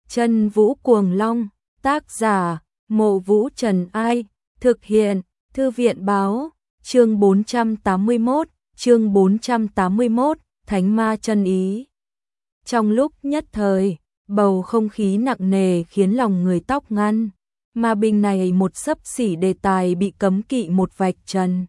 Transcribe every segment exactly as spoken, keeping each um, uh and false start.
Chân Vũ Cuồng Long, tác giả, Mộ Vũ Trần Ai, thực hiện, Thư viện báo, chương bốn trăm tám mươi mốt, chương bốn trăm tám mươi mốt, Thánh Ma Chân Ý. Trong lúc nhất thời, bầu không khí nặng nề khiến lòng người tóc ngăn, mà bình này một xấp xỉ đề tài bị cấm kỵ một vạch trần.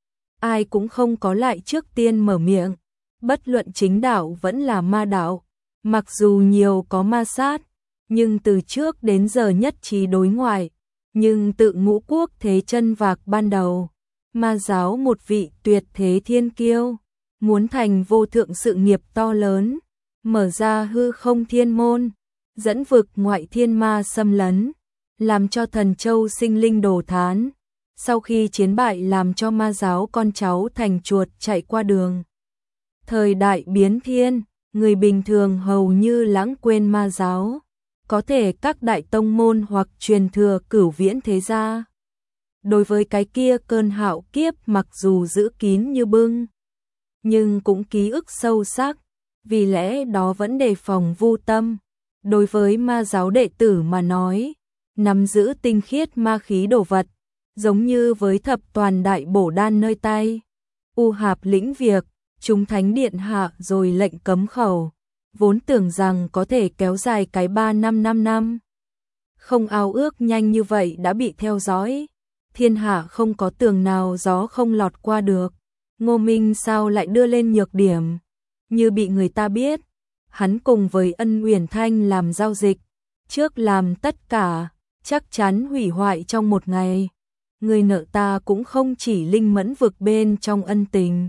Ai cũng không có lại trước tiên mở miệng, bất luận chính đạo vẫn là ma đạo, mặc dù nhiều có ma sát, nhưng từ trước đến giờ nhất trí đối ngoại, nhưng tự Ngũ Quốc thế chân vạc ban đầu, ma giáo một vị tuyệt thế thiên kiêu, muốn thành vô thượng sự nghiệp to lớn, mở ra hư không thiên môn, dẫn vực ngoại thiên ma xâm lấn, làm cho thần châu sinh linh đổ thán, sau khi chiến bại làm cho ma giáo con cháu thành chuột chạy qua đường. Thời đại biến thiên, người bình thường hầu như lãng quên ma giáo, có thể các đại tông môn hoặc truyền thừa cửu viễn thế gia. Đối với cái kia cơn hạo kiếp mặc dù giữ kín như bưng, nhưng cũng ký ức sâu sắc, vì lẽ đó vẫn đề phòng vô tâm. Đối với ma giáo đệ tử mà nói, nắm giữ tinh khiết ma khí đồ vật, giống như với thập toàn đại bổ đan nơi tay, u hạp lĩnh việc, chúng thánh điện hạ rồi lệnh cấm khẩu, vốn tưởng rằng có thể kéo dài cái ba năm năm năm. Không ao ước nhanh như vậy đã bị theo dõi, thiên hạ không có tường nào gió không lọt qua được. Ngô Minh sao lại đưa lên nhược điểm, như bị người ta biết, hắn cùng với Ân Uyển Thanh làm giao dịch, trước làm tất cả, chắc chắn hủy hoại trong một ngày. Người nợ ta cũng không chỉ linh mẫn vực bên trong ân tình.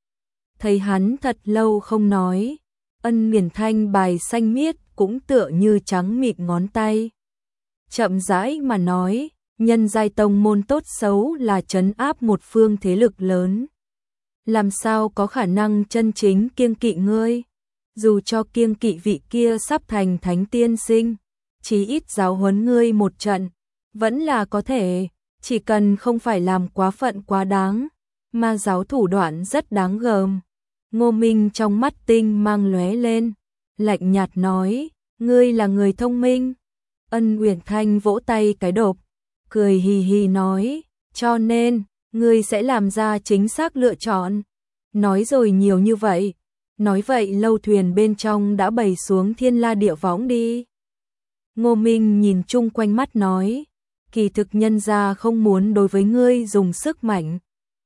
Thấy hắn thật lâu không nói, Ân Uyển Thanh bài xanh miết cũng tựa như trắng mịn ngón tay. Chậm rãi mà nói, nhân giai tông môn tốt xấu là trấn áp một phương thế lực lớn. Làm sao có khả năng chân chính kiêng kỵ ngươi, dù cho kiêng kỵ vị kia sắp thành thánh tiên sinh, chí ít giáo huấn ngươi một trận, vẫn là có thể, chỉ cần không phải làm quá phận quá đáng, ma giáo thủ đoạn rất đáng gờm. Ngô Minh trong mắt tinh mang lóe lên, lạnh nhạt nói, ngươi là người thông minh. Ân Uyển Thanh vỗ tay cái đột, cười hì hì nói, cho nên, ngươi sẽ làm ra chính xác lựa chọn. Nói rồi nhiều như vậy, nói vậy lâu thuyền bên trong đã bày xuống thiên la địa võng đi. Ngô Minh nhìn chung quanh mắt nói, kỳ thực nhân gia không muốn đối với ngươi dùng sức mạnh.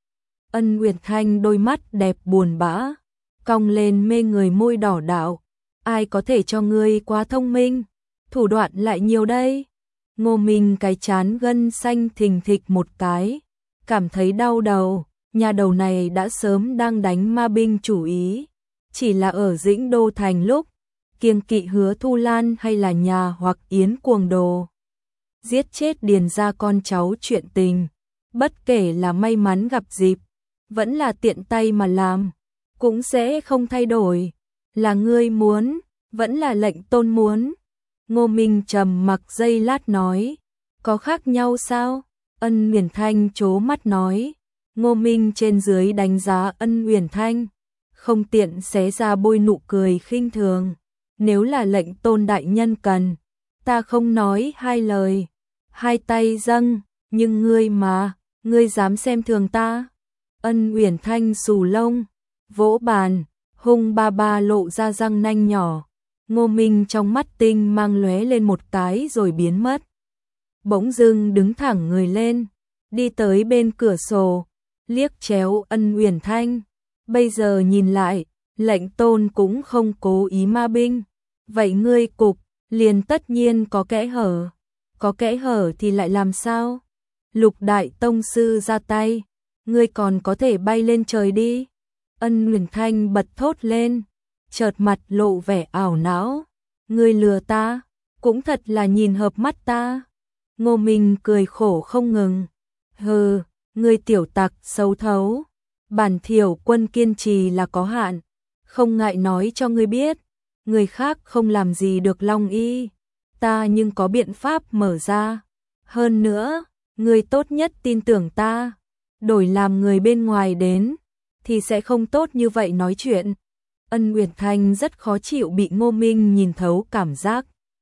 Ân Uyển Thanh đôi mắt đẹp buồn bã, cong lên mê người môi đỏ đạo, ai có thể cho ngươi quá thông minh, thủ đoạn lại nhiều đây. Ngô Minh cái chán gân xanh thình thịch một cái, cảm thấy đau đầu, nhà đầu này đã sớm đang đánh ma binh chủ ý, chỉ là ở Dĩnh Đô Thành lúc, kiêng kỵ Hứa Thu Lan hay là nhà hoặc Yến Cuồng Đồ. Giết chết điền ra con cháu chuyện tình, bất kể là may mắn gặp dịp, vẫn là tiện tay mà làm, cũng sẽ không thay đổi, là ngươi muốn, vẫn là lệnh tôn muốn. Ngô Minh trầm mặc giây lát nói, có khác nhau sao? Ân Uyển Thanh trố mắt nói, Ngô Minh trên dưới đánh giá Ân Uyển Thanh, không tiện xé ra bôi nụ cười khinh thường, nếu là lệnh tôn đại nhân cần, ta không nói hai lời, hai tay dâng, nhưng ngươi mà, ngươi dám xem thường ta? Ân Uyển Thanh xù lông, vỗ bàn, hung ba ba lộ ra răng nanh nhỏ. Ngô Minh trong mắt tinh mang lóe lên một cái rồi biến mất. Bỗng dưng đứng thẳng người lên, đi tới bên cửa sổ, liếc chéo Ân Uyển Thanh. Bây giờ nhìn lại, lệnh tôn cũng không cố ý ma binh. Vậy ngươi cục, liền tất nhiên có kẽ hở. Có kẽ hở thì lại làm sao? Lục đại tông sư ra tay, ngươi còn có thể bay lên trời đi. Ân Uyển Thanh bật thốt lên, chợt mặt lộ vẻ ảo não. Ngươi lừa ta, cũng thật là nhìn hợp mắt ta. Ngô Minh cười khổ không ngừng. Hừ, ngươi tiểu tặc xấu thấu. Bản Thiểu Quân kiên trì là có hạn, không ngại nói cho ngươi biết, người khác không làm gì được Long Y, ta nhưng có biện pháp mở ra. Hơn nữa, ngươi tốt nhất tin tưởng ta, đổi làm người bên ngoài đến, thì sẽ không tốt như vậy nói chuyện. Ân Uyển Thanh rất khó chịu bị Ngô Minh nhìn thấu cảm giác.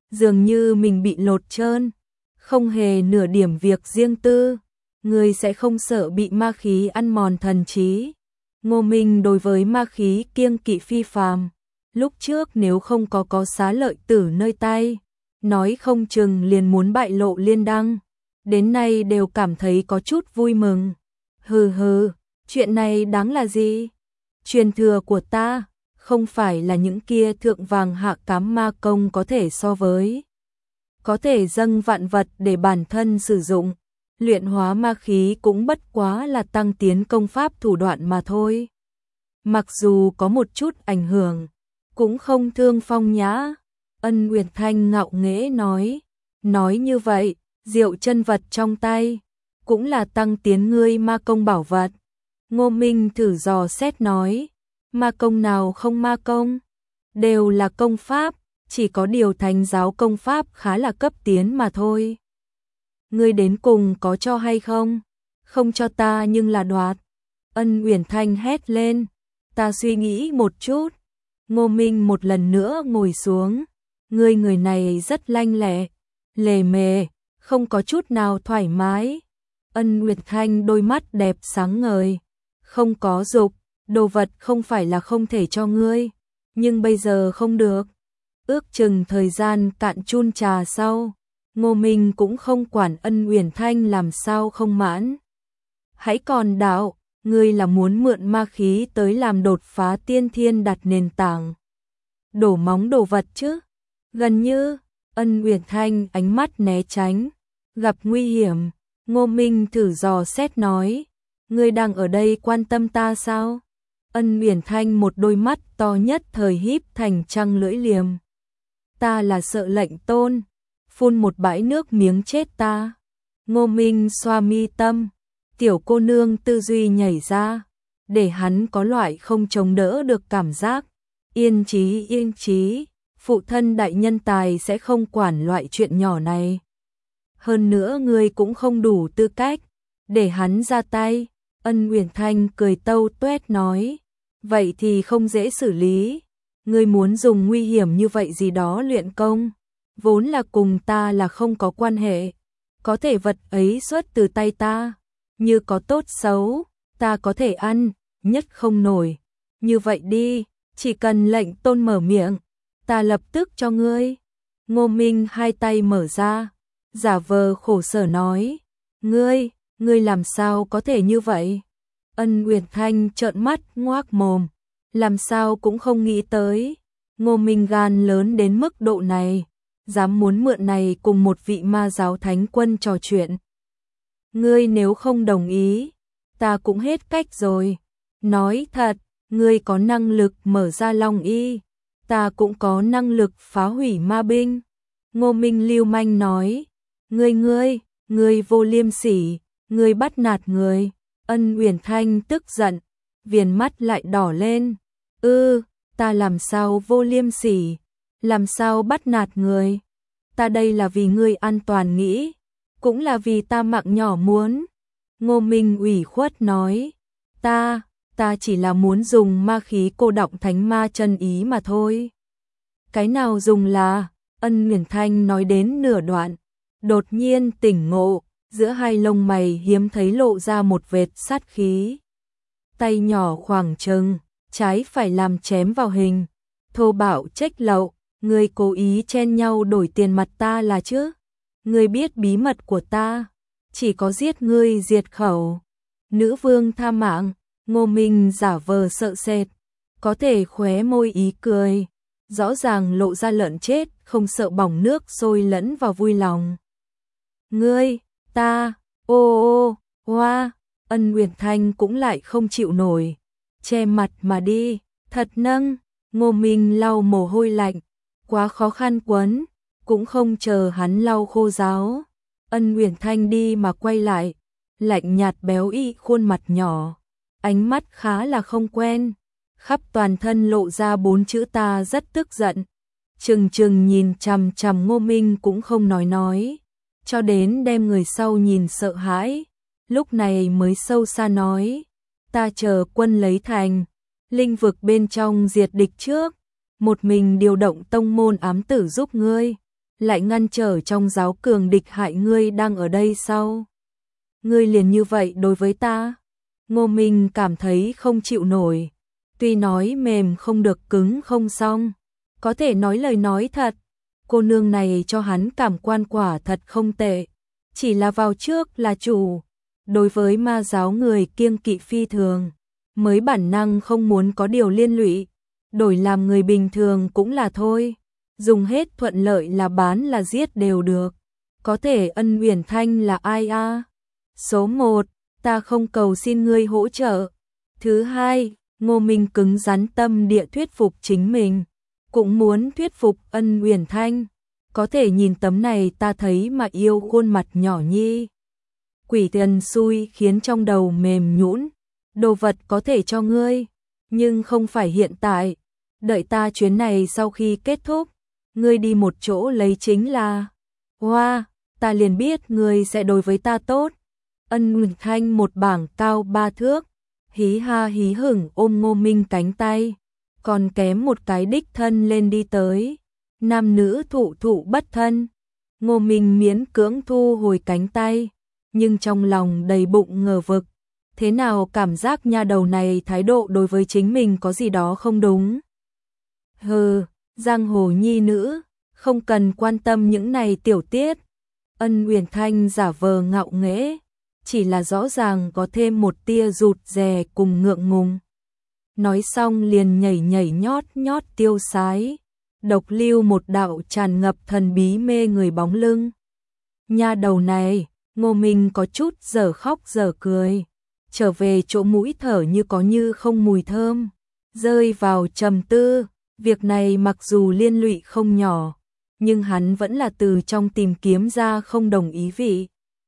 dường như mình bị lột trơn, không hề nửa điểm việc riêng tư. Ngươi sẽ không sợ bị ma khí ăn mòn thần trí. Ngô Minh đối với ma khí kiêng kỵ phi phàm. Lúc trước nếu không có có Xá Lợi Tử nơi tay, nói không chừng liền muốn bại lộ liên đăng. Đến nay đều cảm thấy có chút vui mừng. Hừ hừ, chuyện này đáng là gì? Truyền thừa của ta, không phải là những kia thượng vàng hạ cám ma công có thể so với. Có thể dâng vạn vật để bản thân sử dụng. Luyện hóa ma khí cũng bất quá là tăng tiến công pháp thủ đoạn mà thôi. Mặc dù có một chút ảnh hưởng, cũng không thương phong nhã. Ân Uyển Thanh ngạo nghễ nói. Nói như vậy, diệu chân vật trong tay, cũng là tăng tiến ngươi ma công bảo vật. Ngô Minh thử dò xét nói. Ma công nào không ma công? Đều là công pháp, chỉ có điều thánh giáo công pháp khá là cấp tiến mà thôi. Ngươi đến cùng có cho hay không? Không cho ta nhưng là đoạt. Ân Uyển Thanh hét lên. Ta suy nghĩ một chút. Ngô Minh một lần nữa ngồi xuống. Ngươi người này rất lanh lẹ, lề mề, không có chút nào thoải mái. Ân Uyển Thanh đôi mắt đẹp sáng ngời. Không có dục, đồ vật không phải là không thể cho ngươi, nhưng bây giờ không được. Ước chừng thời gian cạn chun trà sau, Ngô Minh cũng không quản Ân Uyển Thanh làm sao không mãn. Hãy còn đạo, ngươi là muốn mượn ma khí tới làm đột phá tiên thiên đặt nền tảng. Đổ móng đồ vật chứ? Gần như, Ân Uyển Thanh ánh mắt né tránh. Gặp nguy hiểm, Ngô Minh thử dò xét nói. Ngươi đang ở đây quan tâm ta sao? Ân Uyển Thanh một đôi mắt to nhất thời híp thành trăng lưỡi liềm. Ta là sợ lệnh tôn, phun một bãi nước miếng chết ta. Ngô Minh xoa mi tâm, tiểu cô nương tư duy nhảy ra, để hắn có loại không chống đỡ được cảm giác. Yên trí yên trí, phụ thân đại nhân tài sẽ không quản loại chuyện nhỏ này. Hơn nữa ngươi cũng không đủ tư cách để hắn ra tay. Ân Uyển Thanh cười tâu tuét nói. Vậy thì không dễ xử lý. Ngươi muốn dùng nguy hiểm như vậy gì đó luyện công, vốn là cùng ta là không có quan hệ. Có thể vật ấy xuất từ tay ta, như có tốt xấu, ta có thể ăn, nhất không nổi. Như vậy đi, chỉ cần lệnh tôn mở miệng, ta lập tức cho ngươi. Ngô Minh hai tay mở ra, giả vờ khổ sở nói. Ngươi, ngươi làm sao có thể như vậy? Ân Uyển Thanh trợn mắt ngoác mồm, làm sao cũng không nghĩ tới. Ngô Minh gan lớn đến mức độ này, dám muốn mượn này cùng một vị ma giáo thánh quân trò chuyện. Ngươi nếu không đồng ý, ta cũng hết cách rồi. Nói thật, ngươi có năng lực mở ra Long Y, ta cũng có năng lực phá hủy ma binh. Ngô Minh lưu manh nói. Ngươi ngươi, ngươi vô liêm sỉ, ngươi bắt nạt người. Ân Uyển Thanh tức giận, viền mắt lại đỏ lên. Ư, ta làm sao vô liêm sỉ, làm sao bắt nạt người? Ta đây là vì ngươi an toàn nghĩ, cũng là vì ta mạng nhỏ muốn. Ngô Minh ủy khuất nói. Ta, ta chỉ là muốn dùng ma khí cô đọng thánh ma chân ý mà thôi. Cái nào dùng là? Ân Uyển Thanh nói đến nửa đoạn, đột nhiên tỉnh ngộ, giữa hai lông mày hiếm thấy lộ ra một vệt sát khí. Tay nhỏ khoảng chừng, trái phải làm chém vào hình, thô bạo trách lậu. Ngươi cố ý chen nhau đổi tiền mặt ta là chứ? Ngươi biết bí mật của ta, chỉ có giết ngươi diệt khẩu. Nữ vương tha mạng. Ngô Minh giả vờ sợ sệt, có thể khóe môi ý cười, rõ ràng lộ ra lợn chết, không sợ bỏng nước sôi lẫn vào vui lòng. Ngươi, ta, ô ô, hoa. Ân Uyển Thanh cũng lại không chịu nổi, che mặt mà đi, thật nâng. Ngô Minh lau mồ hôi lạnh, quá khó khăn quấn, cũng không chờ hắn lau khô ráo. Ân Uyển Thanh đi mà quay lại, lạnh nhạt béo ị khuôn mặt nhỏ, ánh mắt khá là không quen, khắp toàn thân lộ ra bốn chữ ta rất tức giận. Trừng trừng nhìn chằm chằm Ngô Minh cũng không nói nói, cho đến đem người sau nhìn sợ hãi, lúc này mới sâu xa nói. Ta chờ quân lấy thành, linh vực bên trong diệt địch trước, một mình điều động tông môn ám tử giúp ngươi, lại ngăn trở trong giáo cường địch hại ngươi đang ở đây sao? Ngươi liền như vậy đối với ta? Ngô Minh cảm thấy không chịu nổi, tuy nói mềm không được cứng không xong, có thể nói lời nói thật, cô nương này cho hắn cảm quan quả thật không tệ, chỉ là vào trước là chủ, đối với ma giáo người kiêng kỵ phi thường, mới bản năng không muốn có điều liên lụy, đổi làm người bình thường cũng là thôi, dùng hết thuận lợi là bán là giết đều được, có thể Ân Uyển Thanh là ai a? Số một, ta không cầu xin ngươi hỗ trợ. Thứ hai, Ngô Minh cứng rắn tâm địa thuyết phục chính mình, cũng muốn thuyết phục Ân Uyển Thanh. Có thể nhìn tấm này ta thấy mà yêu khuôn mặt nhỏ nhi. Quỷ tiền xui khiến trong đầu mềm nhũn, đồ vật có thể cho ngươi, nhưng không phải hiện tại. Đợi ta chuyến này sau khi kết thúc, ngươi đi một chỗ lấy chính là. Hoa, wow, ta liền biết ngươi sẽ đối với ta tốt. Ân Uyển Thanh một bảng cao ba thước, hí ha hí hửng ôm Ngô Minh cánh tay, còn kém một cái đích thân lên đi tới. Nam nữ thụ thụ bất thân. Ngô Minh miễn cưỡng thu hồi cánh tay, nhưng trong lòng đầy bụng ngờ vực. Thế nào cảm giác nha đầu này thái độ đối với chính mình có gì đó không đúng. Hừ, giang hồ nhi nữ, không cần quan tâm những này tiểu tiết. Ân Uyển Thanh giả vờ ngạo nghễ, chỉ là rõ ràng có thêm một tia rụt rè cùng ngượng ngùng. Nói xong liền nhảy nhảy nhót nhót tiêu sái, độc lưu một đạo tràn ngập thần bí mê người bóng lưng. Nha đầu này, Ngô Minh có chút dở khóc dở cười, trở về chỗ mũi thở như có như không mùi thơm, rơi vào trầm tư. Việc này mặc dù liên lụy không nhỏ, nhưng hắn vẫn là từ trong tìm kiếm ra không đồng ý vị.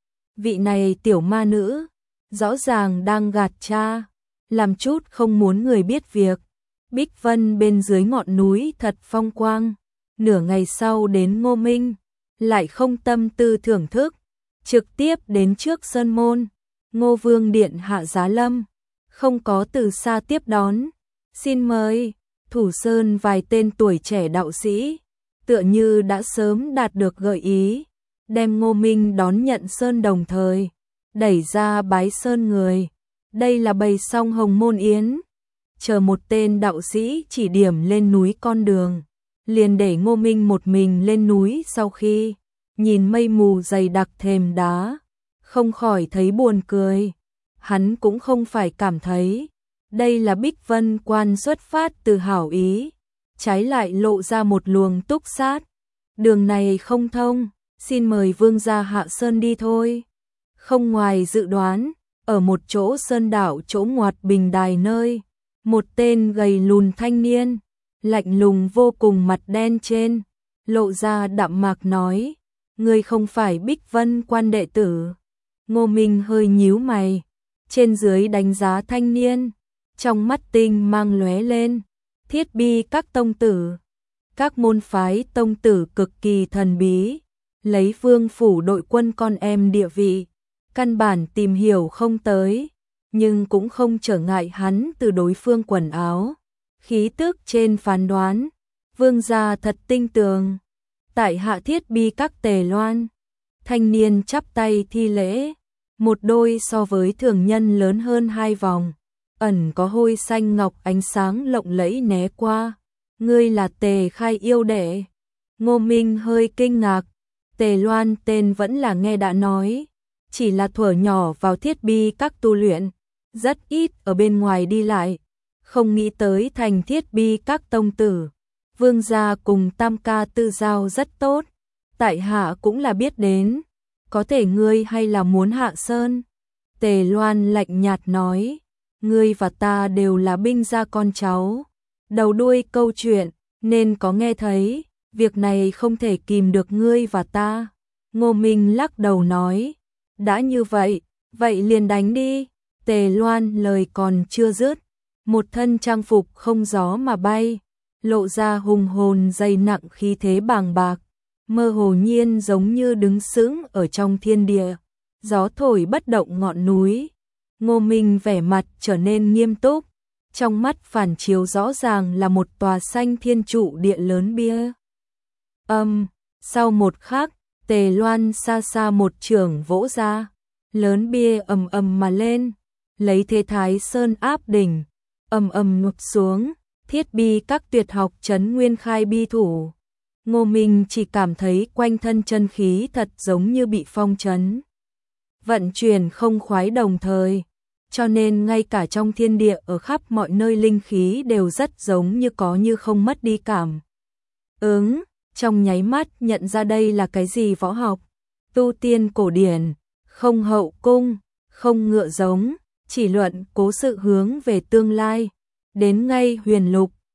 Vị này tiểu ma nữ, rõ ràng đang gạt cha, làm chút không muốn người biết việc. Bích Vân bên dưới ngọn núi thật phong quang, nửa ngày sau đến Ngô Minh, lại không tâm tư thưởng thức, trực tiếp đến trước sơn môn. Ngô Vương điện hạ giá lâm, không có từ xa tiếp đón, xin mời. Thủ sơn vài tên tuổi trẻ đạo sĩ, tựa như đã sớm đạt được gợi ý, đem Ngô Minh đón nhận sơn đồng thời, đẩy ra bái sơn người. Đây là bày xong hồng môn yến, chờ một tên đạo sĩ chỉ điểm lên núi con đường, liền để Ngô Minh một mình lên núi. Sau khi nhìn mây mù dày đặc thềm đá, không khỏi thấy buồn cười. Hắn cũng không phải cảm thấy đây là Bích Vân quan xuất phát từ hảo ý, trái lại lộ ra một luồng túc sát. Đường này không thông, xin mời vương gia hạ sơn đi thôi. Không ngoài dự đoán, ở một chỗ sơn đảo chỗ ngoặt bình đài nơi, một tên gầy lùn thanh niên, lạnh lùng vô cùng mặt đen trên, lộ ra đạm mạc nói, ngươi không phải Bích Vân quan đệ tử. Ngô Minh hơi nhíu mày, trên dưới đánh giá thanh niên, trong mắt tinh mang lóe lên. Thiết Bi các tông tử, các môn phái tông tử cực kỳ thần bí, lấy vương phủ đội quân con em địa vị, căn bản tìm hiểu không tới, nhưng cũng không trở ngại hắn từ đối phương quần áo, khí tức trên phán đoán, vương gia thật tinh tường. Tại hạ Thiết Bi các Tề Loan. Thanh niên chắp tay thi lễ, một đôi so với thường nhân lớn hơn hai vòng, ẩn có hôi xanh ngọc ánh sáng lộng lẫy né qua. Ngươi là Tề Khai yêu đệ? Ngô Minh hơi kinh ngạc, Tề Loan tên vẫn là nghe đã nói, chỉ là thuở nhỏ vào Thiết Bi các tu luyện, rất ít ở bên ngoài đi lại, không nghĩ tới thành Thiết Bi các tông tử. Vương gia cùng Tam ca tư giao rất tốt, tại hạ cũng là biết đến, có thể ngươi hay là muốn hạ sơn? Tề Loan lạnh nhạt nói, ngươi và ta đều là binh gia con cháu, đầu đuôi câu chuyện nên có nghe thấy, việc này không thể kìm được ngươi và ta. Ngô Minh lắc đầu nói, đã như vậy, vậy liền đánh đi. Tề Loan lời còn chưa dứt, một thân trang phục không gió mà bay, lộ ra hùng hồn dày nặng khí thế bàng bạc, mơ hồ nhiên giống như đứng sững ở trong thiên địa, gió thổi bất động ngọn núi. Ngô Minh vẻ mặt trở nên nghiêm túc, trong mắt phản chiếu rõ ràng là một tòa xanh thiên trụ địa lớn bia. Âm, Sau một khắc, Tề Loan xa xa một chưởng vỗ ra, lớn bia ầm ầm mà lên, lấy thế Thái Sơn áp đỉnh, ầm ầm ngụp xuống, thiết bi các tuyệt học trấn nguyên khai bi thủ. Ngô Minh chỉ cảm thấy quanh thân chân khí thật giống như bị phong trấn, vận chuyển không khoái đồng thời, cho nên ngay cả trong thiên địa ở khắp mọi nơi linh khí đều rất giống như có như không mất đi cảm ứng, trong nháy mắt nhận ra đây là cái gì võ học, tu tiên cổ điển, không hậu cung, không ngựa giống, chỉ luận cố sự hướng về tương lai, đến ngay huyền lục,